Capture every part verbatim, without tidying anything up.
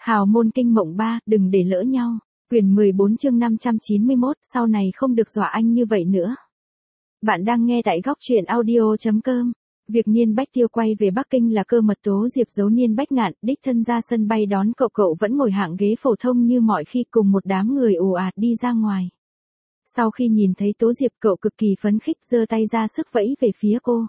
Hào môn kinh mộng ba, đừng để lỡ nhau. Quyển mười bốn chương năm trăm chín mươi mốt, sau này không được dọa anh như vậy nữa. Bạn đang nghe tại góc truyện audio chấm com. Việc Niên Bách Tiêu quay về Bắc Kinh là cơ mật Tố Diệp giấu Niên Bách Ngạn, đích thân ra sân bay đón cậu. Cậu vẫn ngồi hạng ghế phổ thông như mọi khi cùng một đám người ồ ạt đi ra ngoài. Sau khi nhìn thấy Tố Diệp, cậu cực kỳ phấn khích giơ tay ra sức vẫy về phía cô.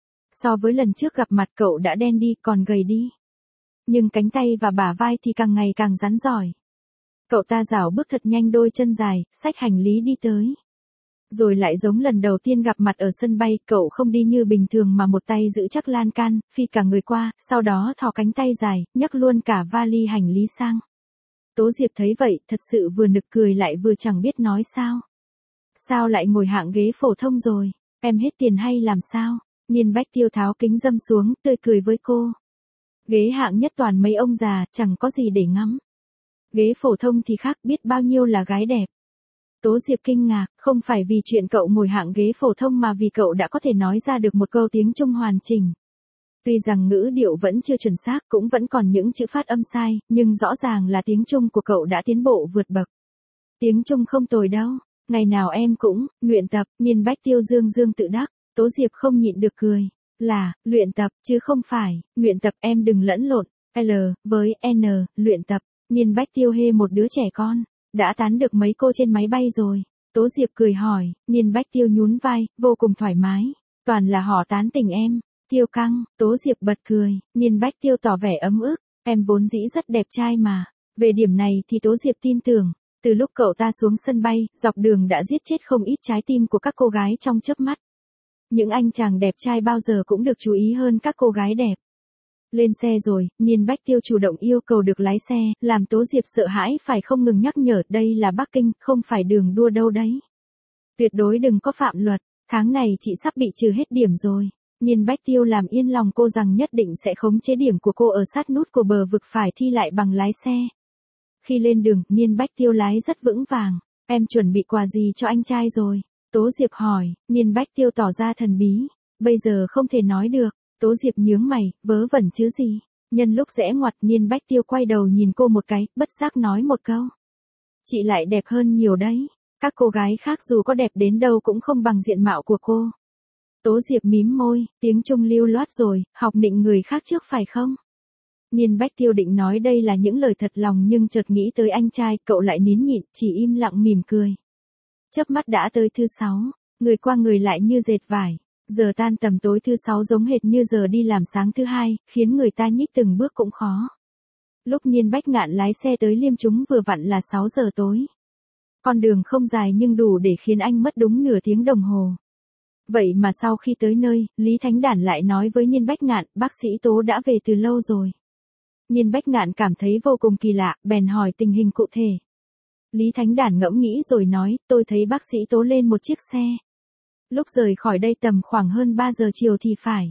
So với lần trước gặp mặt, cậu đã đen đi, còn gầy đi. Nhưng cánh tay và bả vai thì càng ngày càng rắn giỏi. Cậu ta rảo bước thật nhanh đôi chân dài, xách hành lý đi tới. Rồi lại giống lần đầu tiên gặp mặt ở sân bay, cậu không đi như bình thường mà một tay giữ chắc lan can, phi cả người qua, sau đó thò cánh tay dài, nhấc luôn cả vali hành lý sang. Tố Diệp thấy vậy, thật sự vừa nực cười lại vừa chẳng biết nói sao. Sao lại ngồi hạng ghế phổ thông rồi, em hết tiền hay làm sao? Niên Bách Tiêu tháo kính râm xuống, tươi cười với cô. Ghế hạng nhất toàn mấy ông già, chẳng có gì để ngắm. Ghế phổ thông thì khác, biết bao nhiêu là gái đẹp. Tố Diệp kinh ngạc, không phải vì chuyện cậu ngồi hạng ghế phổ thông mà vì cậu đã có thể nói ra được một câu tiếng Trung hoàn chỉnh. Tuy rằng ngữ điệu vẫn chưa chuẩn xác, cũng vẫn còn những chữ phát âm sai, nhưng rõ ràng là tiếng Trung của cậu đã tiến bộ vượt bậc. Tiếng Trung không tồi đâu, ngày nào em cũng luyện tập. Niên Bách Tiêu dương dương tự đắc. Tố Diệp không nhịn được cười. Là, luyện tập, chứ không phải, luyện tập, em đừng lẫn lộn, L, với N, luyện tập. Niên Bách Tiêu hê một đứa trẻ con, đã tán được mấy cô trên máy bay rồi. Tố Diệp cười hỏi, Niên Bách Tiêu nhún vai, vô cùng thoải mái, toàn là họ tán tỉnh em. Tiêu căng, Tố Diệp bật cười, Niên Bách Tiêu tỏ vẻ ấm ức, em vốn dĩ rất đẹp trai mà. Về điểm này thì Tố Diệp tin tưởng, từ lúc cậu ta xuống sân bay, dọc đường đã giết chết không ít trái tim của các cô gái trong chớp mắt. Những anh chàng đẹp trai bao giờ cũng được chú ý hơn các cô gái đẹp. Lên xe rồi, Niên Bách Tiêu chủ động yêu cầu được lái xe, làm Tố Diệp sợ hãi phải không ngừng nhắc nhở, đây là Bắc Kinh, không phải đường đua đâu đấy. Tuyệt đối đừng có phạm luật, tháng này chị sắp bị trừ hết điểm rồi. Niên Bách Tiêu làm yên lòng cô rằng nhất định sẽ khống chế điểm của cô ở sát nút của bờ vực phải thi lại bằng lái xe. Khi lên đường, Niên Bách Tiêu lái rất vững vàng. Em chuẩn bị quà gì cho anh trai rồi? Tố Diệp hỏi. Niên Bách Tiêu tỏ ra thần bí. Bây giờ không thể nói được. Tố Diệp nhướng mày, vớ vẩn chứ gì. Nhân lúc rẽ ngoặt, Niên Bách Tiêu quay đầu nhìn cô một cái, bất giác nói một câu. Chị lại đẹp hơn nhiều đấy. Các cô gái khác dù có đẹp đến đâu cũng không bằng diện mạo của cô. Tố Diệp mím môi, tiếng Trung lưu loát rồi, học nịnh người khác trước phải không? Niên Bách Tiêu định nói đây là những lời thật lòng nhưng chợt nghĩ tới anh trai, cậu lại nín nhịn, chỉ im lặng mỉm cười. Chớp mắt đã tới thứ sáu, người qua người lại như dệt vải. Giờ tan tầm tối thứ sáu giống hệt như giờ đi làm sáng thứ hai, khiến người ta nhích từng bước cũng khó. Lúc Niên Bách Ngạn lái xe tới Liêm Chúng vừa vặn là sáu giờ tối. Con đường không dài nhưng đủ để khiến anh mất đúng nửa tiếng đồng hồ. Vậy mà sau khi tới nơi, Lý Thánh Đản lại nói với Niên Bách Ngạn, bác sĩ Tố đã về từ lâu rồi. Niên Bách Ngạn cảm thấy vô cùng kỳ lạ, bèn hỏi tình hình cụ thể. Lý Thánh Đản ngẫm nghĩ rồi nói, tôi thấy bác sĩ Tố lên một chiếc xe. Lúc rời khỏi đây tầm khoảng hơn ba giờ chiều thì phải.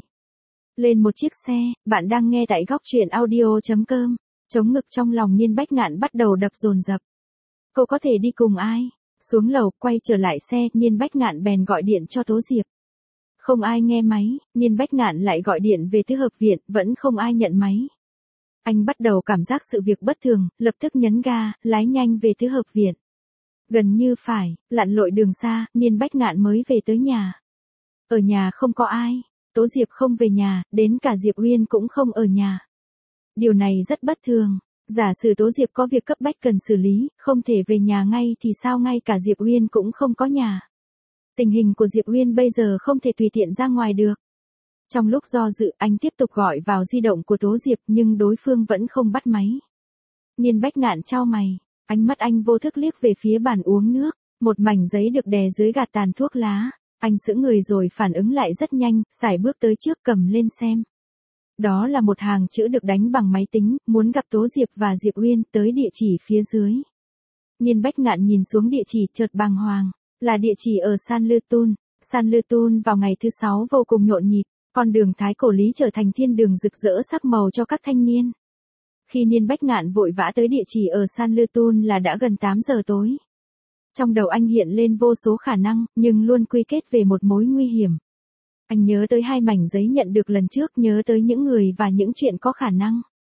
Lên một chiếc xe, bạn đang nghe tại góc truyện audio chấm com. Chống ngực trong lòng Niên Bách Ngạn bắt đầu đập dồn dập. Cô có thể đi cùng ai? Xuống lầu, quay trở lại xe, Niên Bách Ngạn bèn gọi điện cho Tố Diệp. Không ai nghe máy, Niên Bách Ngạn lại gọi điện về Tứ Hợp Viện, vẫn không ai nhận máy. Anh bắt đầu cảm giác sự việc bất thường, lập tức nhấn ga, lái nhanh về Tứ Hợp Viện. Gần như phải, lặn lội đường xa, Niên Bách Ngạn mới về tới nhà. Ở nhà không có ai, Tố Diệp không về nhà, đến cả Diệp Uyên cũng không ở nhà. Điều này rất bất thường, giả sử Tố Diệp có việc cấp bách cần xử lý, không thể về nhà ngay thì sao ngay cả Diệp Uyên cũng không có nhà. Tình hình của Diệp Uyên bây giờ không thể tùy tiện ra ngoài được. Trong lúc do dự, anh tiếp tục gọi vào di động của Tố Diệp nhưng đối phương vẫn không bắt máy. Niên Bách Ngạn chau mày, ánh mắt anh vô thức liếc về phía bàn uống nước, một mảnh giấy được đè dưới gạt tàn thuốc lá. Anh sững người rồi phản ứng lại rất nhanh, sải bước tới trước cầm lên xem. Đó là một hàng chữ được đánh bằng máy tính, muốn gặp Tố Diệp và Diệp Uyên, tới địa chỉ phía dưới. Niên Bách Ngạn nhìn xuống địa chỉ chợt bàng hoàng, là địa chỉ ở San Lư Tun. San Lư Tun vào ngày thứ sáu vô cùng nhộn nhịp, con đường Thái Cổ Lý trở thành thiên đường rực rỡ sắc màu cho các thanh niên. Khi Niên Bách Ngạn vội vã tới địa chỉ ở San Lư Tun là đã gần tám giờ tối. Trong đầu anh hiện lên vô số khả năng, nhưng luôn quy kết về một mối nguy hiểm. Anh nhớ tới hai mảnh giấy nhận được lần trước, nhớ tới những người và những chuyện có khả năng.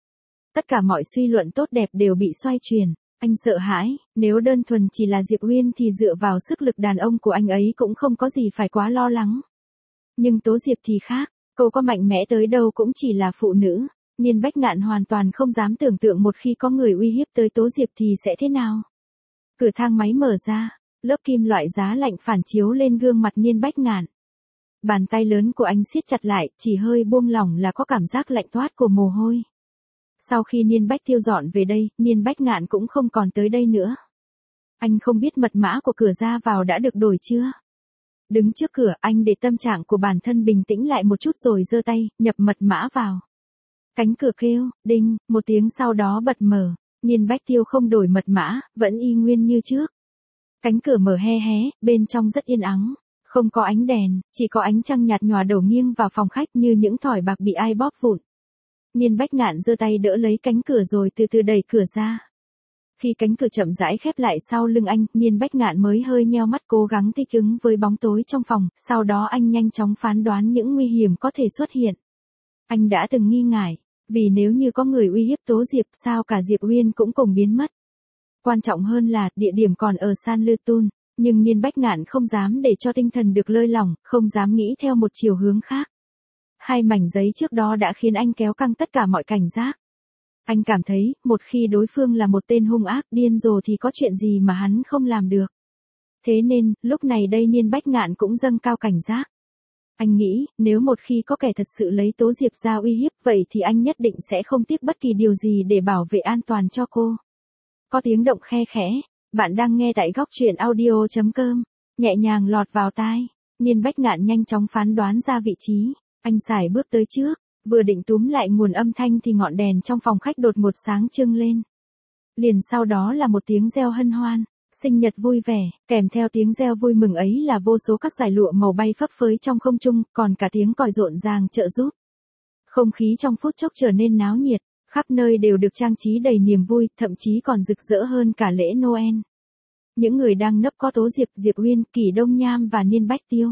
Tất cả mọi suy luận tốt đẹp đều bị xoay chuyển. Anh sợ hãi, nếu đơn thuần chỉ là Diệp Uyên thì dựa vào sức lực đàn ông của anh ấy cũng không có gì phải quá lo lắng. Nhưng Tố Diệp thì khác, cô có mạnh mẽ tới đâu cũng chỉ là phụ nữ. Niên Bách Ngạn hoàn toàn không dám tưởng tượng một khi có người uy hiếp tới Tố Diệp thì sẽ thế nào. Cửa thang máy mở ra, lớp kim loại giá lạnh phản chiếu lên gương mặt Niên Bách Ngạn. Bàn tay lớn của anh siết chặt lại, chỉ hơi buông lỏng là có cảm giác lạnh toát của mồ hôi. Sau khi Niên Bách Tiêu dọn về đây, Niên Bách Ngạn cũng không còn tới đây nữa. Anh không biết mật mã của cửa ra vào đã được đổi chưa. Đứng trước cửa, anh để tâm trạng của bản thân bình tĩnh lại một chút rồi giơ tay, nhập mật mã vào. Cánh cửa kêu, đinh, một tiếng sau đó bật mở. Niên Bách Tiêu không đổi mật mã, vẫn y nguyên như trước. Cánh cửa mở hé hé, bên trong rất yên ắng. Không có ánh đèn, chỉ có ánh trăng nhạt nhòa đổ nghiêng vào phòng khách như những thỏi bạc bị ai bóp vụn. Niên Bách Ngạn giơ tay đỡ lấy cánh cửa rồi từ từ đẩy cửa ra. Khi cánh cửa chậm rãi khép lại sau lưng anh, Niên Bách Ngạn mới hơi nheo mắt cố gắng thích ứng với bóng tối trong phòng, sau đó anh nhanh chóng phán đoán những nguy hiểm có thể xuất hiện. Anh đã từng nghi ngại, vì nếu như có người uy hiếp Tố Diệp sao cả Diệp Uyên cũng cùng biến mất. Quan trọng hơn là địa điểm còn ở San Lư Tun, nhưng Niên Bách Ngạn không dám để cho tinh thần được lơi lỏng, không dám nghĩ theo một chiều hướng khác. Hai mảnh giấy trước đó đã khiến anh kéo căng tất cả mọi cảnh giác. Anh cảm thấy, một khi đối phương là một tên hung ác điên rồ thì có chuyện gì mà hắn không làm được. Thế nên, lúc này đây Niên Bách Ngạn cũng dâng cao cảnh giác. Anh nghĩ, nếu một khi có kẻ thật sự lấy Tố Diệp ra uy hiếp vậy thì anh nhất định sẽ không tiếc bất kỳ điều gì để bảo vệ an toàn cho cô. Có tiếng động khe khẽ, bạn đang nghe tại góc truyện audio chấm com, nhẹ nhàng lọt vào tai. Niên Bách Ngạn nhanh chóng phán đoán ra vị trí, anh sải bước tới trước, vừa định túm lại nguồn âm thanh thì ngọn đèn trong phòng khách đột ngột sáng trưng lên. Liền sau đó là một tiếng reo hân hoan, sinh nhật vui vẻ, kèm theo tiếng reo vui mừng ấy là vô số các dải lụa màu bay phấp phới trong không trung, còn cả tiếng còi rộn ràng trợ giúp. Không khí trong phút chốc trở nên náo nhiệt, khắp nơi đều được trang trí đầy niềm vui, thậm chí còn rực rỡ hơn cả lễ Noel. Những người đang nấp có Tố Diệp, Diệp Uyên, Kỷ Đông Nham và Niên Bách Tiêu.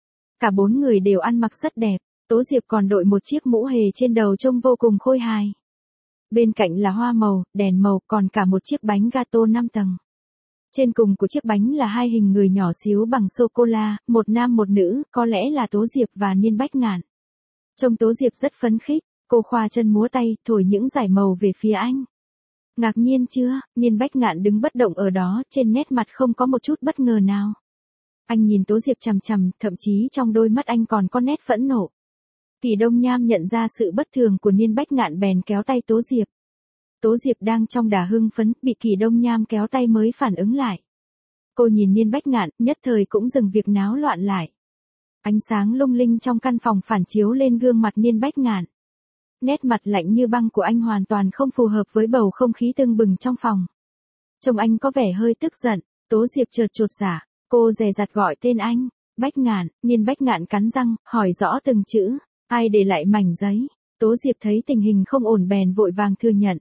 Cả bốn người đều ăn mặc rất đẹp, Tố Diệp còn đội một chiếc mũ hề trên đầu trông vô cùng khôi hài. Bên cạnh là hoa màu, đèn màu, còn cả một chiếc bánh gato năm tầng. Trên cùng của chiếc bánh là hai hình người nhỏ xíu bằng sô-cô-la, một nam một nữ, có lẽ là Tố Diệp và Niên Bách Ngạn. Trông Tố Diệp rất phấn khích, cô khoa chân múa tay, thổi những dải màu về phía anh. Ngạc nhiên chưa, Niên Bách Ngạn đứng bất động ở đó, trên nét mặt không có một chút bất ngờ nào. Anh nhìn Tố Diệp chằm chằm, thậm chí trong đôi mắt anh còn có nét phẫn nộ. Kỷ Đông Nham nhận ra sự bất thường của Niên Bách Ngạn bèn kéo tay Tố Diệp. Tố Diệp đang trong đà hưng phấn, bị Kỷ Đông Nham kéo tay mới phản ứng lại. Cô nhìn Niên Bách Ngạn, nhất thời cũng dừng việc náo loạn lại. Ánh sáng lung linh trong căn phòng phản chiếu lên gương mặt Niên Bách Ngạn. Nét mặt lạnh như băng của anh hoàn toàn không phù hợp với bầu không khí tưng bừng trong phòng. Trông anh có vẻ hơi tức giận, Tố Diệp chợt chột dạ, cô dè dặt gọi tên anh, Bách Ngạn, Niên Bách Ngạn cắn răng, hỏi rõ từng chữ, ai để lại mảnh giấy. Tố Diệp thấy tình hình không ổn bèn vội vàng thừa nhận.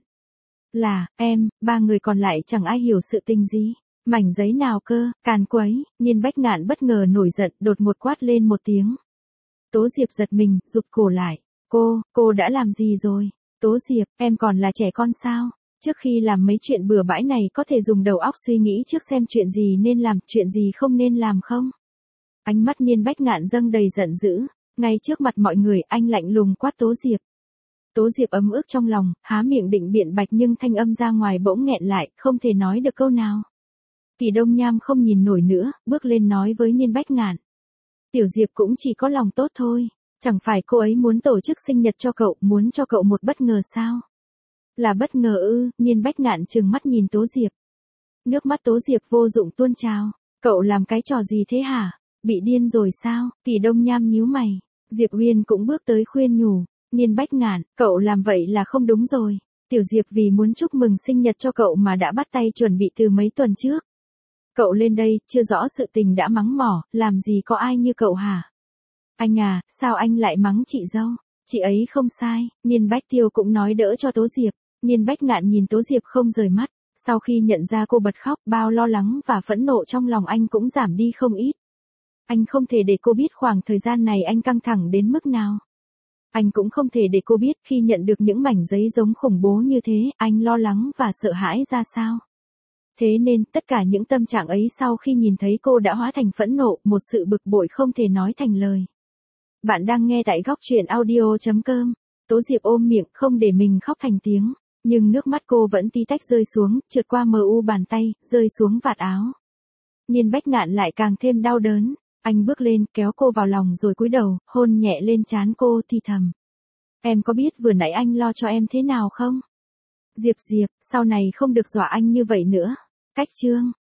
Là, em, ba người còn lại chẳng ai hiểu sự tình gì. Mảnh giấy nào cơ, càn quấy, Niên Bách Ngạn bất ngờ nổi giận, đột ngột quát lên một tiếng. Tố Diệp giật mình, rụt cổ lại. Cô, cô đã làm gì rồi? Tố Diệp, em còn là trẻ con sao? Trước khi làm mấy chuyện bừa bãi này có thể dùng đầu óc suy nghĩ trước xem chuyện gì nên làm, chuyện gì không nên làm không? Ánh mắt Niên Bách Ngạn dâng đầy giận dữ, ngay trước mặt mọi người anh lạnh lùng quát Tố Diệp. Tố Diệp ấm ức trong lòng, há miệng định biện bạch nhưng thanh âm ra ngoài bỗng nghẹn lại, không thể nói được câu nào. Kỷ Đông Nham không nhìn nổi nữa, bước lên nói với Niên Bách Ngạn. Tiểu Diệp cũng chỉ có lòng tốt thôi, chẳng phải cô ấy muốn tổ chức sinh nhật cho cậu, muốn cho cậu một bất ngờ sao? Là bất ngờ ư? Niên Bách Ngạn trừng mắt nhìn Tố Diệp. Nước mắt Tố Diệp vô dụng tuôn trào. Cậu làm cái trò gì thế hả? Bị điên rồi sao? Kỷ Đông Nham nhíu mày. Diệp Uyên cũng bước tới khuyên nhủ. Niên Bách Ngạn, cậu làm vậy là không đúng rồi. Tiểu Diệp vì muốn chúc mừng sinh nhật cho cậu mà đã bắt tay chuẩn bị từ mấy tuần trước. Cậu lên đây, chưa rõ sự tình đã mắng mỏ, làm gì có ai như cậu hả? Anh à, sao anh lại mắng chị dâu? Chị ấy không sai. Niên Bách Tiêu cũng nói đỡ cho Tố Diệp. Niên Bách Ngạn nhìn Tố Diệp không rời mắt. Sau khi nhận ra cô bật khóc, bao lo lắng và phẫn nộ trong lòng anh cũng giảm đi không ít. Anh không thể để cô biết khoảng thời gian này anh căng thẳng đến mức nào. Anh cũng không thể để cô biết khi nhận được những mảnh giấy giống khủng bố như thế, anh lo lắng và sợ hãi ra sao. Thế nên, tất cả những tâm trạng ấy sau khi nhìn thấy cô đã hóa thành phẫn nộ, một sự bực bội không thể nói thành lời. Bạn đang nghe tại góc truyện audio.com. Tố Diệp ôm miệng không để mình khóc thành tiếng, nhưng nước mắt cô vẫn tí tách rơi xuống, trượt qua mờ u bàn tay, rơi xuống vạt áo. Niên Bách Ngạn lại càng thêm đau đớn, anh bước lên, kéo cô vào lòng rồi cúi đầu, hôn nhẹ lên trán cô thì thầm. Em có biết vừa nãy anh lo cho em thế nào không? Diệp Diệp, sau này không được dọa anh như vậy nữa. Cách chương